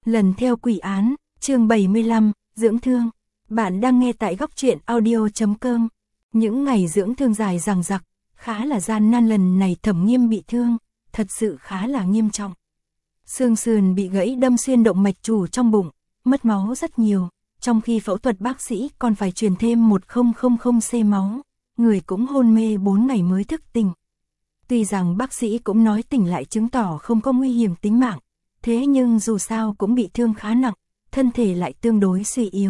Lần theo quỷ án, chương 75, dưỡng thương. Bạn đang nghe tại góc truyện audio.com. Những ngày dưỡng thương dài dằng dặc, khá là gian nan. Lần này Thẩm Nghiêm bị thương, thật sự khá là nghiêm trọng. Xương sườn bị gãy đâm xuyên động mạch chủ trong bụng, mất máu rất nhiều, trong khi phẫu thuật bác sĩ còn phải truyền thêm 1000c máu, người cũng hôn mê 4 ngày mới thức tỉnh. Tuy rằng bác sĩ cũng nói tỉnh lại chứng tỏ không có nguy hiểm tính mạng, thế nhưng dù sao cũng bị thương khá nặng, thân thể lại tương đối suy yếu.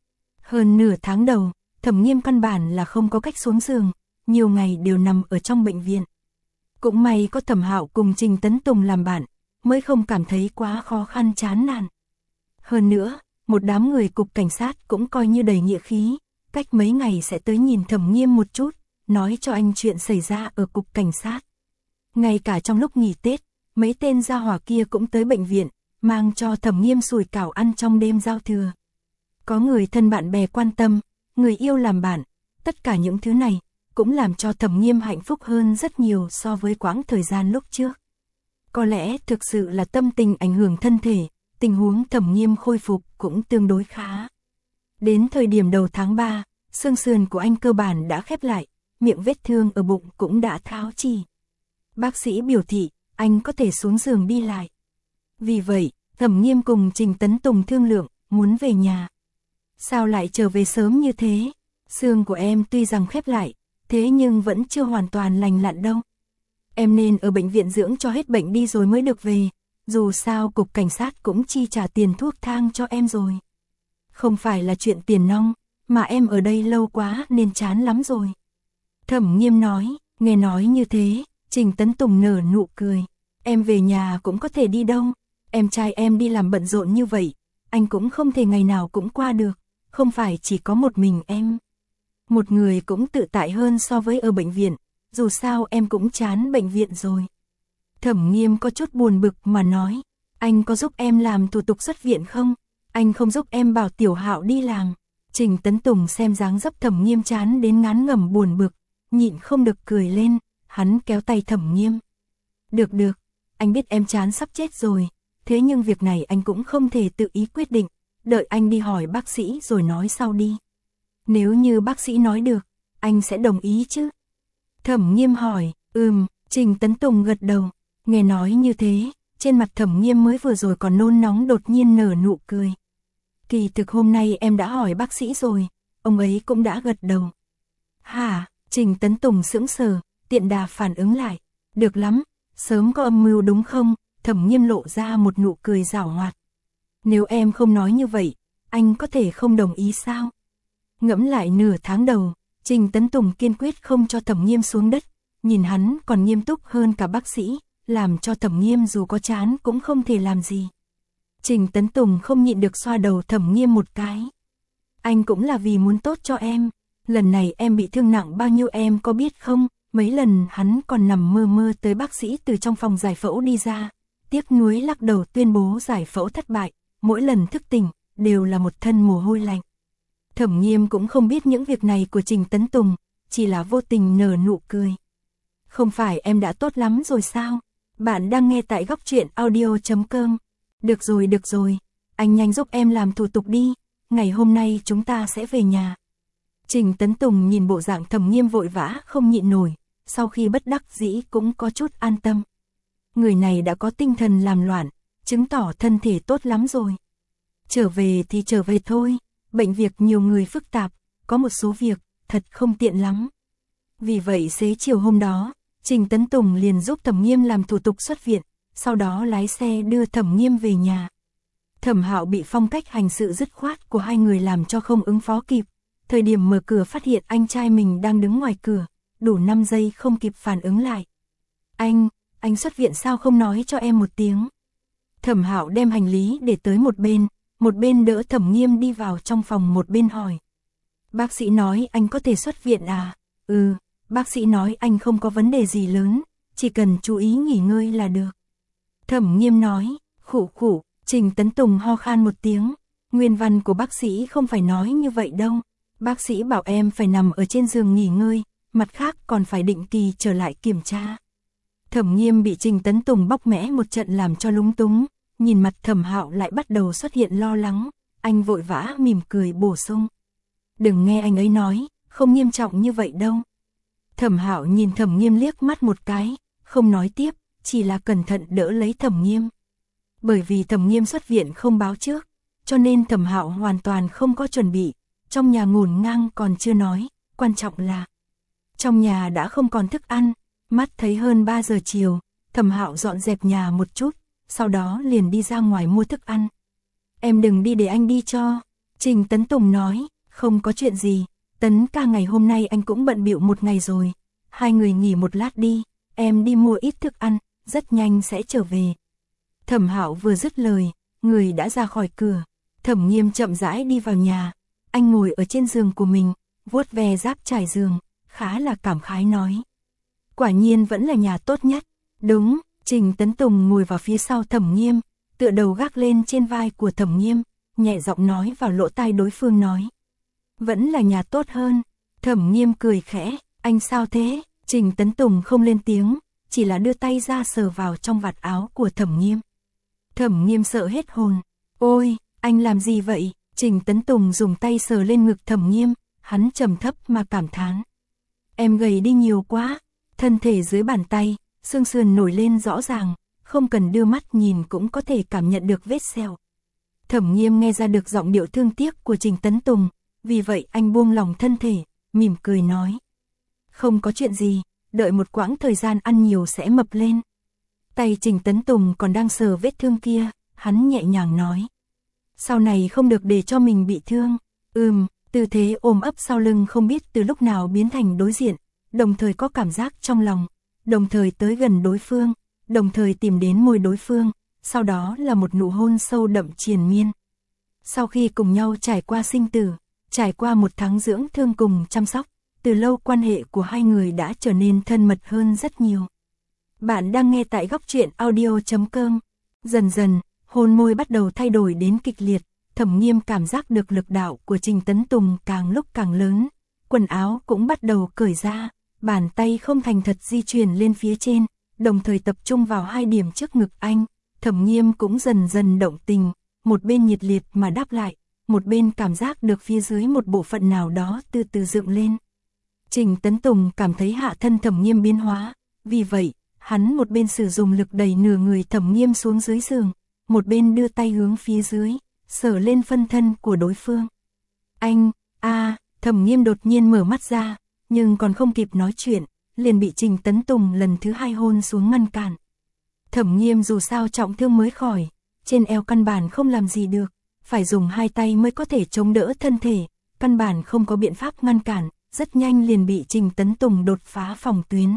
Hơn nửa tháng đầu, Thẩm Nghiêm căn bản là không có cách xuống giường, nhiều ngày đều nằm ở trong bệnh viện. Cũng may có Thẩm Hạo cùng Trình Tấn Tùng làm bạn, mới không cảm thấy quá khó khăn chán nản. Hơn nữa, một đám người cục cảnh sát cũng coi như đầy nghĩa khí, cách mấy ngày sẽ tới nhìn Thẩm Nghiêm một chút, nói cho anh chuyện xảy ra ở cục cảnh sát. Ngay cả trong lúc nghỉ Tết, mấy tên gia hỏa kia cũng tới bệnh viện, mang cho Thẩm Nghiêm sủi cảo ăn trong đêm giao thừa. Có người thân bạn bè quan tâm, người yêu làm bạn, tất cả những thứ này cũng làm cho Thẩm Nghiêm hạnh phúc hơn rất nhiều so với quãng thời gian lúc trước. Có lẽ thực sự là tâm tình ảnh hưởng thân thể, tình huống Thẩm Nghiêm khôi phục cũng tương đối khá. Đến thời điểm đầu tháng 3, xương sườn của anh cơ bản đã khép lại, miệng vết thương ở bụng cũng đã tháo chỉ. Bác sĩ biểu thị, anh có thể xuống giường đi lại. Vì vậy, Thẩm Nghiêm cùng Trình Tấn Tùng thương lượng, muốn về nhà. Sao lại trở về sớm như thế? Xương của em tuy rằng khép lại, thế nhưng vẫn chưa hoàn toàn lành lặn đâu. Em nên ở bệnh viện dưỡng cho hết bệnh đi rồi mới được về, dù sao cục cảnh sát cũng chi trả tiền thuốc thang cho em rồi. Không phải là chuyện tiền nong, mà em ở đây lâu quá nên chán lắm rồi. Thẩm Nghiêm nói, nghe nói như thế, Trình Tấn Tùng nở nụ cười. Em về nhà cũng có thể đi đâu, em trai em đi làm bận rộn như vậy, anh cũng không thể ngày nào cũng qua được, không phải chỉ có một mình em. Một người cũng tự tại hơn so với ở bệnh viện, dù sao em cũng chán bệnh viện rồi. Thẩm Nghiêm có chút buồn bực mà nói, anh có giúp em làm thủ tục xuất viện không? Anh không giúp em bảo Tiểu Hạo đi làm. Trình Tấn Tùng xem dáng dấp Thẩm Nghiêm chán đến ngán ngẩm buồn bực, nhịn không được cười lên, hắn kéo tay Thẩm Nghiêm. Được được, anh biết em chán sắp chết rồi, thế nhưng việc này anh cũng không thể tự ý quyết định, đợi anh đi hỏi bác sĩ rồi nói sau đi. Nếu như bác sĩ nói được, anh sẽ đồng ý chứ? Thẩm Nghiêm hỏi, Trình Tấn Tùng gật đầu, nghe nói như thế, trên mặt Thẩm Nghiêm mới vừa rồi còn nôn nóng đột nhiên nở nụ cười. Kỳ thực hôm nay em đã hỏi bác sĩ rồi, ông ấy cũng đã gật đầu. Hả? Trình Tấn Tùng sững sờ, tiện đà phản ứng lại. Được lắm, sớm có âm mưu đúng không? Thẩm Nghiêm lộ ra một nụ cười giảo hoạt. Nếu em không nói như vậy, anh có thể không đồng ý sao? Ngẫm lại nửa tháng đầu, Trình Tấn Tùng kiên quyết không cho Thẩm Nghiêm xuống đất, nhìn hắn còn nghiêm túc hơn cả bác sĩ, làm cho Thẩm Nghiêm dù có chán cũng không thể làm gì. Trình Tấn Tùng không nhịn được xoa đầu Thẩm Nghiêm một cái. Anh cũng là vì muốn tốt cho em, lần này em bị thương nặng bao nhiêu em có biết không? Mấy lần hắn còn nằm mơ mơ tới bác sĩ từ trong phòng giải phẫu đi ra, tiếc nuối lắc đầu tuyên bố giải phẫu thất bại, mỗi lần thức tỉnh, đều là một thân mồ hôi lạnh. Thẩm Nghiêm cũng không biết những việc này của Trình Tấn Tùng, chỉ là vô tình nở nụ cười. Không phải em đã tốt lắm rồi sao? Bạn đang nghe tại góc truyện audio.com. Được rồi, anh nhanh giúp em làm thủ tục đi, ngày hôm nay chúng ta sẽ về nhà. Trình Tấn Tùng nhìn bộ dạng Thẩm Nghiêm vội vã không nhịn nổi, sau khi bất đắc dĩ cũng có chút an tâm. Người này đã có tinh thần làm loạn, chứng tỏ thân thể tốt lắm rồi. Trở về thì trở về thôi, bệnh việc nhiều người phức tạp, có một số việc thật không tiện lắm. Vì vậy xế chiều hôm đó, Trình Tấn Tùng liền giúp Thẩm Nghiêm làm thủ tục xuất viện, sau đó lái xe đưa Thẩm Nghiêm về nhà. Thẩm Hạo bị phong cách hành sự dứt khoát của hai người làm cho không ứng phó kịp. Thời điểm mở cửa phát hiện anh trai mình đang đứng ngoài cửa, đủ 5 giây không kịp phản ứng lại. Anh xuất viện sao không nói cho em một tiếng? Thẩm Hạo đem hành lý để tới một bên đỡ Thẩm Nghiêm đi vào trong phòng một bên hỏi. Bác sĩ nói anh có thể xuất viện à? Bác sĩ nói anh không có vấn đề gì lớn, chỉ cần chú ý nghỉ ngơi là được. Thẩm Nghiêm nói, khụ, Trình Tấn Tùng ho khan một tiếng, nguyên văn của bác sĩ không phải nói như vậy đâu. Bác sĩ bảo em phải nằm ở trên giường nghỉ ngơi, mặt khác còn phải định kỳ trở lại kiểm tra. Thẩm Nghiêm bị Trình Tấn Tùng bóc mẽ một trận làm cho lúng túng, nhìn mặt Thẩm Hạo lại bắt đầu xuất hiện lo lắng, anh vội vã mỉm cười bổ sung. Đừng nghe anh ấy nói, không nghiêm trọng như vậy đâu. Thẩm Hạo nhìn Thẩm Nghiêm liếc mắt một cái, không nói tiếp, chỉ là cẩn thận đỡ lấy Thẩm Nghiêm. Bởi vì Thẩm Nghiêm xuất viện không báo trước, cho nên Thẩm Hạo hoàn toàn không có chuẩn bị, trong nhà ngổn ngang còn chưa nói, quan trọng là trong nhà đã không còn thức ăn, mắt thấy hơn 3 giờ chiều, Thẩm Hạo dọn dẹp nhà một chút, sau đó liền đi ra ngoài mua thức ăn. Em đừng đi để anh đi cho, Trình Tấn Tùng nói, không có chuyện gì, Tấn ca ngày hôm nay anh cũng bận bịu một ngày rồi, hai người nghỉ một lát đi, em đi mua ít thức ăn, rất nhanh sẽ trở về. Thẩm Hạo vừa dứt lời, người đã ra khỏi cửa, Thẩm Nghiêm chậm rãi đi vào nhà, anh ngồi ở trên giường của mình, vuốt ve giáp trải giường, khá là cảm khái nói. Quả nhiên vẫn là nhà tốt nhất, đúng, Trình Tấn Tùng ngồi vào phía sau Thẩm Nghiêm, tựa đầu gác lên trên vai của Thẩm Nghiêm, nhẹ giọng nói vào lỗ tai đối phương nói. Vẫn là nhà tốt hơn, Thẩm Nghiêm cười khẽ, anh sao thế, Trình Tấn Tùng không lên tiếng, chỉ là đưa tay ra sờ vào trong vạt áo của Thẩm Nghiêm. Thẩm Nghiêm sợ hết hồn, ôi, anh làm gì vậy, Trình Tấn Tùng dùng tay sờ lên ngực Thẩm Nghiêm, hắn trầm thấp mà cảm thán. Em gầy đi nhiều quá, thân thể dưới bàn tay, xương sườn nổi lên rõ ràng, không cần đưa mắt nhìn cũng có thể cảm nhận được vết sẹo. Thẩm Nghiêm nghe ra được giọng điệu thương tiếc của Trình Tấn Tùng, vì vậy anh buông lòng thân thể, mỉm cười nói. Không có chuyện gì, đợi một quãng thời gian ăn nhiều sẽ mập lên. Tay Trình Tấn Tùng còn đang sờ vết thương kia, hắn nhẹ nhàng nói. Sau này không được để cho mình bị thương. Tư thế ôm ấp sau lưng không biết từ lúc nào biến thành đối diện, đồng thời có cảm giác trong lòng, đồng thời tới gần đối phương, đồng thời tìm đến môi đối phương, sau đó là một nụ hôn sâu đậm triền miên. Sau khi cùng nhau trải qua sinh tử, trải qua một tháng dưỡng thương cùng chăm sóc, từ lâu quan hệ của hai người đã trở nên thân mật hơn rất nhiều. Bạn đang nghe tại góc truyện audio.com. Dần dần, hôn môi bắt đầu thay đổi đến kịch liệt, Thẩm Nghiêm cảm giác được lực đạo của Trình Tấn Tùng càng lúc càng lớn, quần áo cũng bắt đầu cởi ra, bàn tay không thành thật di chuyển lên phía trên, đồng thời tập trung vào hai điểm trước ngực anh. Thẩm Nghiêm cũng dần dần động tình, một bên nhiệt liệt mà đáp lại, một bên cảm giác được phía dưới một bộ phận nào đó từ từ dựng lên. Trình Tấn Tùng cảm thấy hạ thân Thẩm Nghiêm biến hóa, vì vậy, hắn một bên sử dụng lực đẩy nửa người Thẩm Nghiêm xuống dưới giường, một bên đưa tay hướng phía dưới, sờ lên phân thân của đối phương. Anh, Thẩm Nghiêm đột nhiên mở mắt ra, nhưng còn không kịp nói chuyện, liền bị Trình Tấn Tùng lần thứ hai hôn xuống ngăn cản. Thẩm Nghiêm dù sao trọng thương mới khỏi, trên eo căn bản không làm gì được, phải dùng hai tay mới có thể chống đỡ thân thể, căn bản không có biện pháp ngăn cản, rất nhanh liền bị Trình Tấn Tùng đột phá phòng tuyến.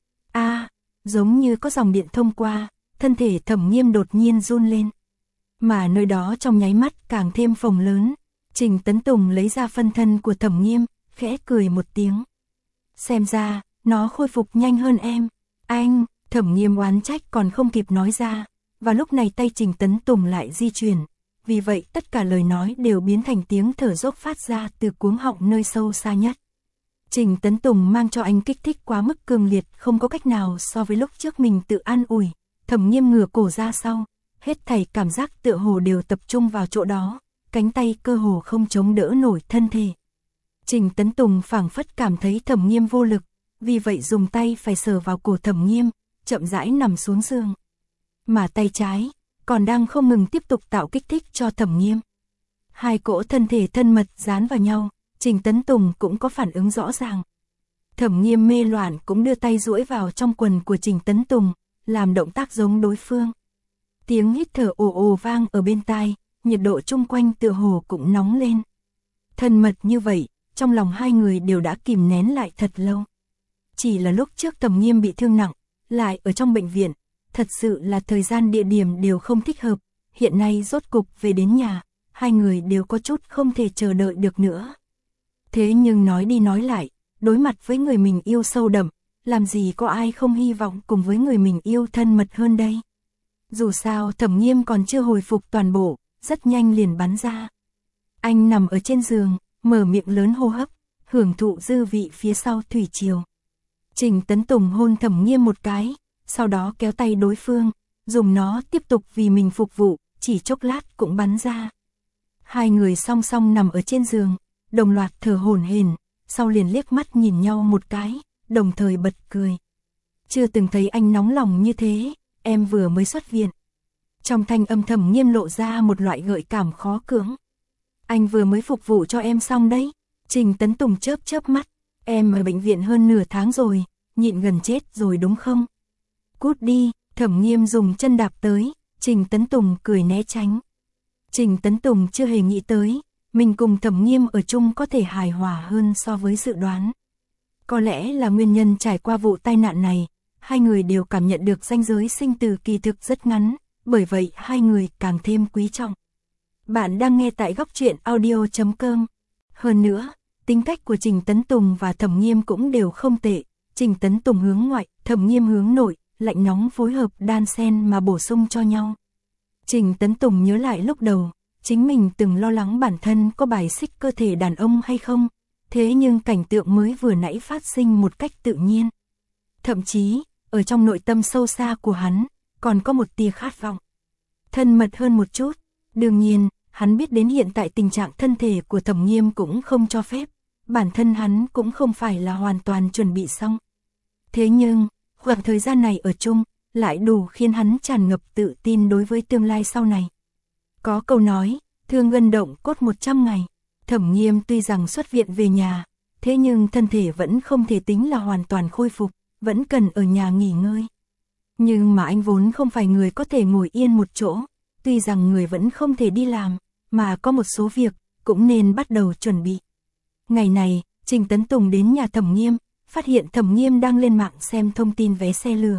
Giống như có dòng điện thông qua, thân thể Thẩm Nghiêm đột nhiên run lên. Mà nơi đó trong nháy mắt càng thêm phồng lớn, Trình Tấn Tùng lấy ra phân thân của Thẩm Nghiêm, khẽ cười một tiếng. Xem ra, nó khôi phục nhanh hơn em. Anh, Thẩm Nghiêm oán trách còn không kịp nói ra, và lúc này tay Trình Tấn Tùng lại di chuyển. Vì vậy tất cả lời nói đều biến thành tiếng thở dốc phát ra từ cuống họng nơi sâu xa nhất. Trình Tấn Tùng mang cho anh kích thích quá mức cường liệt, không có cách nào so với lúc trước mình tự an ủi. Thẩm Nghiêm ngửa cổ ra sau, hết thảy cảm giác tựa hồ đều tập trung vào chỗ đó, cánh tay cơ hồ không chống đỡ nổi thân thể. Trình Tấn Tùng phảng phất cảm thấy Thẩm Nghiêm vô lực, vì vậy dùng tay phải sờ vào cổ Thẩm Nghiêm, chậm rãi nằm xuống giường. Mà tay trái còn đang không ngừng tiếp tục tạo kích thích cho Thẩm Nghiêm. Hai cỗ thân thể thân mật dán vào nhau, Trình Tấn Tùng cũng có phản ứng rõ ràng. Thẩm Nghiêm mê loạn cũng đưa tay duỗi vào trong quần của Trình Tấn Tùng, làm động tác giống đối phương. Tiếng hít thở ồ ồ vang ở bên tai, nhiệt độ chung quanh tựa hồ cũng nóng lên. Thân mật như vậy, trong lòng hai người đều đã kìm nén lại thật lâu. Chỉ là lúc trước Thẩm Nghiêm bị thương nặng, lại ở trong bệnh viện, thật sự là thời gian địa điểm đều không thích hợp, hiện nay rốt cục về đến nhà, hai người đều có chút không thể chờ đợi được nữa. Thế nhưng nói đi nói lại, đối mặt với người mình yêu sâu đậm, làm gì có ai không hy vọng cùng với người mình yêu thân mật hơn đây. Dù sao Thẩm Nghiêm còn chưa hồi phục toàn bộ, rất nhanh liền bắn ra. Anh nằm ở trên giường, mở miệng lớn hô hấp, hưởng thụ dư vị phía sau thủy triều. Trình Tấn Tùng hôn Thẩm Nghiêm một cái, sau đó kéo tay đối phương, dùng nó tiếp tục vì mình phục vụ, chỉ chốc lát cũng bắn ra. Hai người song song nằm ở trên giường, đồng loạt thở hổn hển, sau liền liếc mắt nhìn nhau một cái, đồng thời bật cười. Chưa từng thấy anh nóng lòng như thế, em vừa mới xuất viện. Trong thanh âm Thẩm Nghiêm lộ ra một loại gợi cảm khó cưỡng. Anh vừa mới phục vụ cho em xong đấy. Trình Tấn Tùng chớp chớp mắt, em ở bệnh viện hơn nửa tháng rồi, nhịn gần chết rồi đúng không? Cút đi, Thẩm Nghiêm dùng chân đạp tới, Trình Tấn Tùng cười né tránh. Trình Tấn Tùng chưa hề nghĩ tới, mình cùng Thẩm Nghiêm ở chung có thể hài hòa hơn so với dự đoán. Có lẽ là nguyên nhân trải qua vụ tai nạn này, hai người đều cảm nhận được ranh giới sinh tử kỳ thực rất ngắn, bởi vậy hai người càng thêm quý trọng. Bạn đang nghe tại góc truyện audio.com. Hơn nữa, tính cách của Trình Tấn Tùng và Thẩm Nghiêm cũng đều không tệ. Trình Tấn Tùng hướng ngoại, Thẩm Nghiêm hướng nội, lạnh nóng phối hợp đan xen mà bổ sung cho nhau. Trình Tấn Tùng nhớ lại lúc đầu, chính mình từng lo lắng bản thân có bài xích cơ thể đàn ông hay không, thế nhưng cảnh tượng mới vừa nãy phát sinh một cách tự nhiên. Thậm chí, ở trong nội tâm sâu xa của hắn, còn có một tia khát vọng. Thân mật hơn một chút, đương nhiên, hắn biết đến hiện tại tình trạng thân thể của Thẩm Nghiêm cũng không cho phép, bản thân hắn cũng không phải là hoàn toàn chuẩn bị xong. Thế nhưng, khoảng thời gian này ở chung, lại đủ khiến hắn tràn ngập tự tin đối với tương lai sau này. Có câu nói, thương gân động cốt 100 ngày, Thẩm Nghiêm tuy rằng xuất viện về nhà, thế nhưng thân thể vẫn không thể tính là hoàn toàn khôi phục, vẫn cần ở nhà nghỉ ngơi. Nhưng mà anh vốn không phải người có thể ngồi yên một chỗ, tuy rằng người vẫn không thể đi làm, mà có một số việc, cũng nên bắt đầu chuẩn bị. Ngày này, Trình Tấn Tùng đến nhà Thẩm Nghiêm, phát hiện Thẩm Nghiêm đang lên mạng xem thông tin vé xe lửa.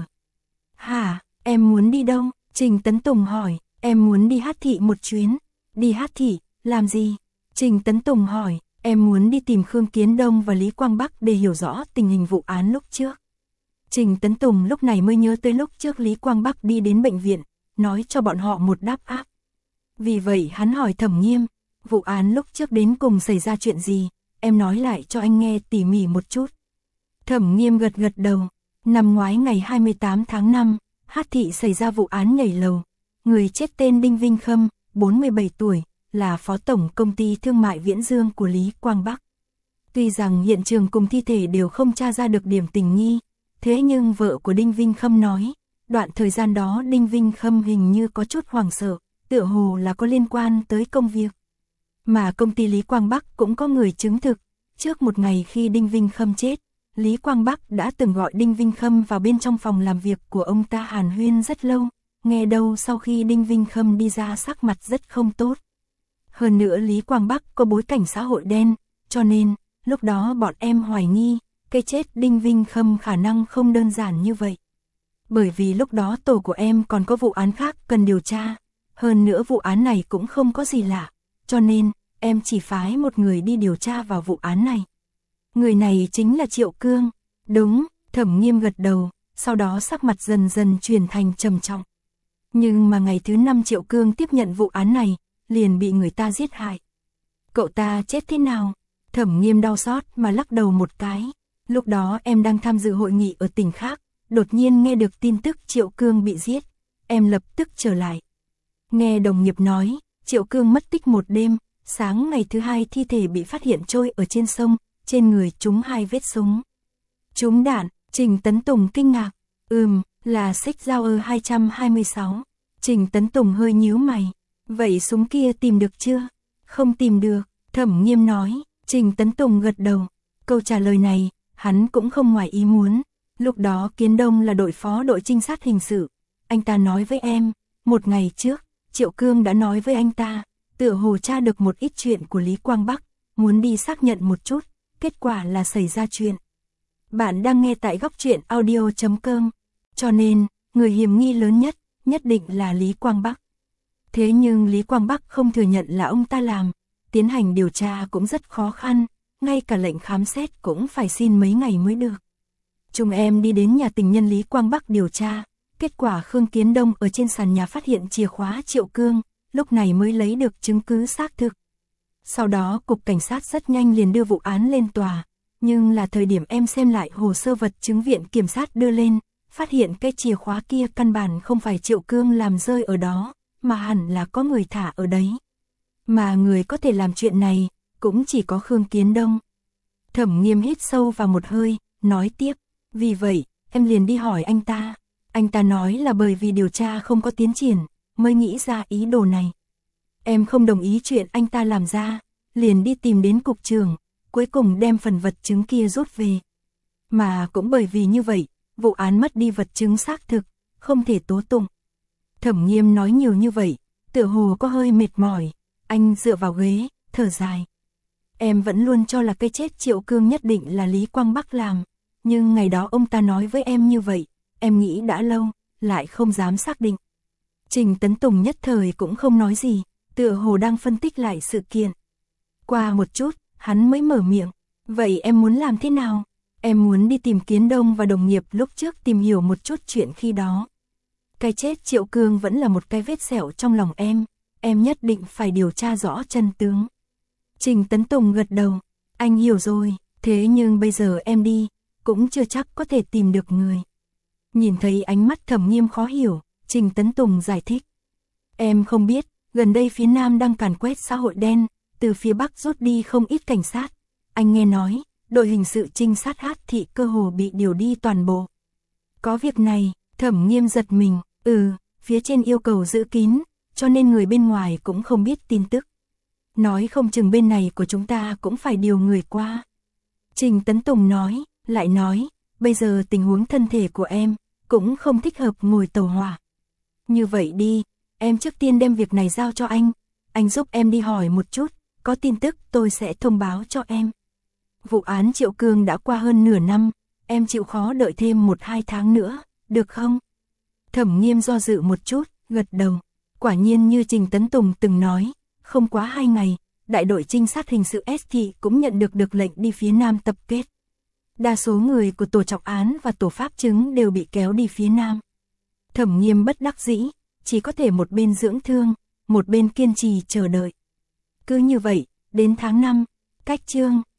Hả, em muốn đi đâu? Trình Tấn Tùng hỏi, em muốn đi Hát Thị một chuyến. Đi Hát Thị, làm gì? Trình Tấn Tùng hỏi, em muốn đi tìm Khương Kiến Đông và Lý Quang Bắc để hiểu rõ tình hình vụ án lúc trước. Trình Tấn Tùng lúc này mới nhớ tới lúc trước Lý Quang Bắc đi đến bệnh viện, nói cho bọn họ một đáp áp. Vì vậy hắn hỏi Thẩm Nghiêm, vụ án lúc trước đến cùng xảy ra chuyện gì, em nói lại cho anh nghe tỉ mỉ một chút. Thẩm Nghiêm gật gật đầu, năm ngoái ngày 28 tháng 5, Hát Thị xảy ra vụ án nhảy lầu, người chết tên Đinh Vinh Khâm, 47 tuổi, là phó tổng công ty thương mại Viễn Dương của Lý Quang Bắc. Tuy rằng hiện trường cùng thi thể đều không tra ra được điểm tình nghi, thế nhưng vợ của Đinh Vinh Khâm nói, đoạn thời gian đó Đinh Vinh Khâm hình như có chút hoảng sợ, tựa hồ là có liên quan tới công việc. Mà công ty Lý Quang Bắc cũng có người chứng thực, trước một ngày khi Đinh Vinh Khâm chết, Lý Quang Bắc đã từng gọi Đinh Vinh Khâm vào bên trong phòng làm việc của ông ta hàn huyên rất lâu, nghe đâu sau khi Đinh Vinh Khâm đi ra sắc mặt rất không tốt. Hơn nữa Lý Quang Bắc có bối cảnh xã hội đen, cho nên, lúc đó bọn em hoài nghi, cái chết Đinh Vinh Khâm khả năng không đơn giản như vậy. Bởi vì lúc đó tổ của em còn có vụ án khác cần điều tra, hơn nữa vụ án này cũng không có gì lạ, cho nên, em chỉ phái một người đi điều tra vào vụ án này. Người này chính là Triệu Cương. Đúng, Thẩm Nghiêm gật đầu, sau đó sắc mặt dần dần chuyển thành trầm trọng. Nhưng mà ngày thứ 5 Triệu Cương tiếp nhận vụ án này, liền bị người ta giết hại. Cậu ta chết thế nào? Thẩm Nghiêm đau xót mà lắc đầu một cái. Lúc đó em đang tham dự hội nghị ở tỉnh khác, đột nhiên nghe được tin tức Triệu Cương bị giết, em lập tức trở lại. Nghe đồng nghiệp nói, Triệu Cương mất tích một đêm, sáng ngày thứ 2 thi thể bị phát hiện trôi ở trên sông, trên người trúng 2 vết súng. Trúng đạn, Trình Tấn Tùng kinh ngạc, là Sig Sauer 226. Trình Tấn Tùng hơi nhíu mày, vậy súng kia tìm được chưa? Không tìm được, Thẩm Nghiêm nói. Trình Tấn Tùng gật đầu, câu trả lời này, hắn cũng không ngoài ý muốn. Lúc đó Kiến Đông là đội phó đội trinh sát hình sự, anh ta nói với em, một ngày trước, Triệu Cương đã nói với anh ta, tựa hồ tra được một ít chuyện của Lý Quang Bắc, muốn đi xác nhận một chút, kết quả là xảy ra chuyện. Bạn đang nghe tại góc truyện audio.com, cho nên, người hiểm nghi lớn nhất định là Lý Quang Bắc. Thế nhưng Lý Quang Bắc không thừa nhận là ông ta làm, tiến hành điều tra cũng rất khó khăn, ngay cả lệnh khám xét cũng phải xin mấy ngày mới được. Chúng em đi đến nhà tình nhân Lý Quang Bắc điều tra, kết quả Khương Kiến Đông ở trên sàn nhà phát hiện chìa khóa Triệu Cương, lúc này mới lấy được chứng cứ xác thực. Sau đó cục cảnh sát rất nhanh liền đưa vụ án lên tòa, nhưng là thời điểm em xem lại hồ sơ vật chứng viện kiểm sát đưa lên, phát hiện cái chìa khóa kia căn bản không phải Triệu Cương làm rơi ở đó, mà hẳn là có người thả ở đấy. Mà người có thể làm chuyện này, cũng chỉ có Khương Kiến Đông. Thẩm Nghiêm hít sâu vào một hơi, nói tiếp, vì vậy, em liền đi hỏi anh ta. Anh ta nói là bởi vì điều tra không có tiến triển, mới nghĩ ra ý đồ này. Em không đồng ý chuyện anh ta làm ra, liền đi tìm đến cục trưởng, cuối cùng đem phần vật chứng kia rút về. Mà cũng bởi vì như vậy, vụ án mất đi vật chứng xác thực, không thể tố tụng. Thẩm Nghiêm nói nhiều như vậy, tựa hồ có hơi mệt mỏi, anh dựa vào ghế, thở dài. Em vẫn luôn cho là cái chết Triệu Cương nhất định là Lý Quang Bắc làm, nhưng ngày đó ông ta nói với em như vậy, em nghĩ đã lâu, lại không dám xác định. Trình Tấn Tùng nhất thời cũng không nói gì, tựa hồ đang phân tích lại sự kiện. Qua một chút, hắn mới mở miệng, vậy em muốn làm thế nào? Em muốn đi tìm Kiến Đông và đồng nghiệp lúc trước tìm hiểu một chút chuyện khi đó. Cái chết Triệu Cương vẫn là một cái vết sẹo trong lòng em nhất định phải điều tra rõ chân tướng. Trình Tấn Tùng gật đầu, anh hiểu rồi, thế nhưng bây giờ em đi, cũng chưa chắc có thể tìm được người. Nhìn thấy ánh mắt Thẩm Nghiêm khó hiểu, Trình Tấn Tùng giải thích. Em không biết, gần đây phía Nam đang càn quét xã hội đen, từ phía Bắc rút đi không ít cảnh sát. Anh nghe nói, đội hình sự trinh sát Hát Thị cơ hồ bị điều đi toàn bộ. Có việc này, Thẩm Nghiêm giật mình, phía trên yêu cầu giữ kín, cho nên người bên ngoài cũng không biết tin tức. Nói không chừng bên này của chúng ta cũng phải điều người qua. Trình Tấn Tùng lại nói, bây giờ tình huống thân thể của em, cũng không thích hợp ngồi tàu hỏa. Như vậy đi, em trước tiên đem việc này giao cho anh giúp em đi hỏi một chút, có tin tức tôi sẽ thông báo cho em. Vụ án Triệu Cương đã qua hơn nửa năm, em chịu khó đợi thêm 1-2 tháng nữa, được không? Thẩm Nghiêm do dự một chút, gật đầu. Quả nhiên như Trình Tấn Tùng từng nói, không quá 2 ngày, đại đội trinh sát hình sự S Thị cũng nhận được lệnh đi phía Nam tập kết. Đa số người của tổ trọng án và tổ pháp chứng đều bị kéo đi phía Nam. Thẩm Nghiêm bất đắc dĩ, chỉ có thể một bên dưỡng thương, một bên kiên trì chờ đợi. Cứ như vậy, đến tháng 5, cách chương